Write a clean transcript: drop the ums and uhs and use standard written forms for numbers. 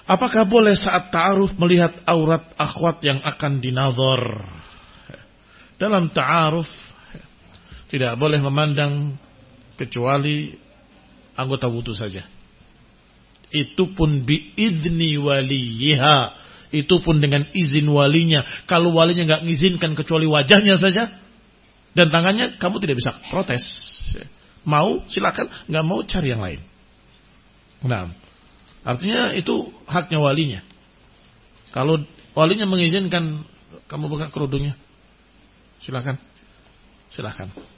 Apakah boleh saat ta'aruf melihat aurat akhwat yang akan dinadhar? Dalam ta'aruf tidak boleh memandang kecuali anggota wudu saja. Itu pun biizni waliha, itu pun dengan izin walinya. Kalau walinya nggak mengizinkan kecuali wajahnya saja dan tangannya, kamu tidak bisa protes. Mau silakan, nggak mau cari yang lain. Nah, artinya itu haknya walinya. Kalau walinya mengizinkan kamu buka kerudungnya, silakan.